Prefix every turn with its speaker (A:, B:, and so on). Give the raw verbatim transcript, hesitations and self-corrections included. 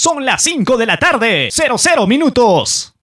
A: Son las cinco de la tarde, cero cero minutos.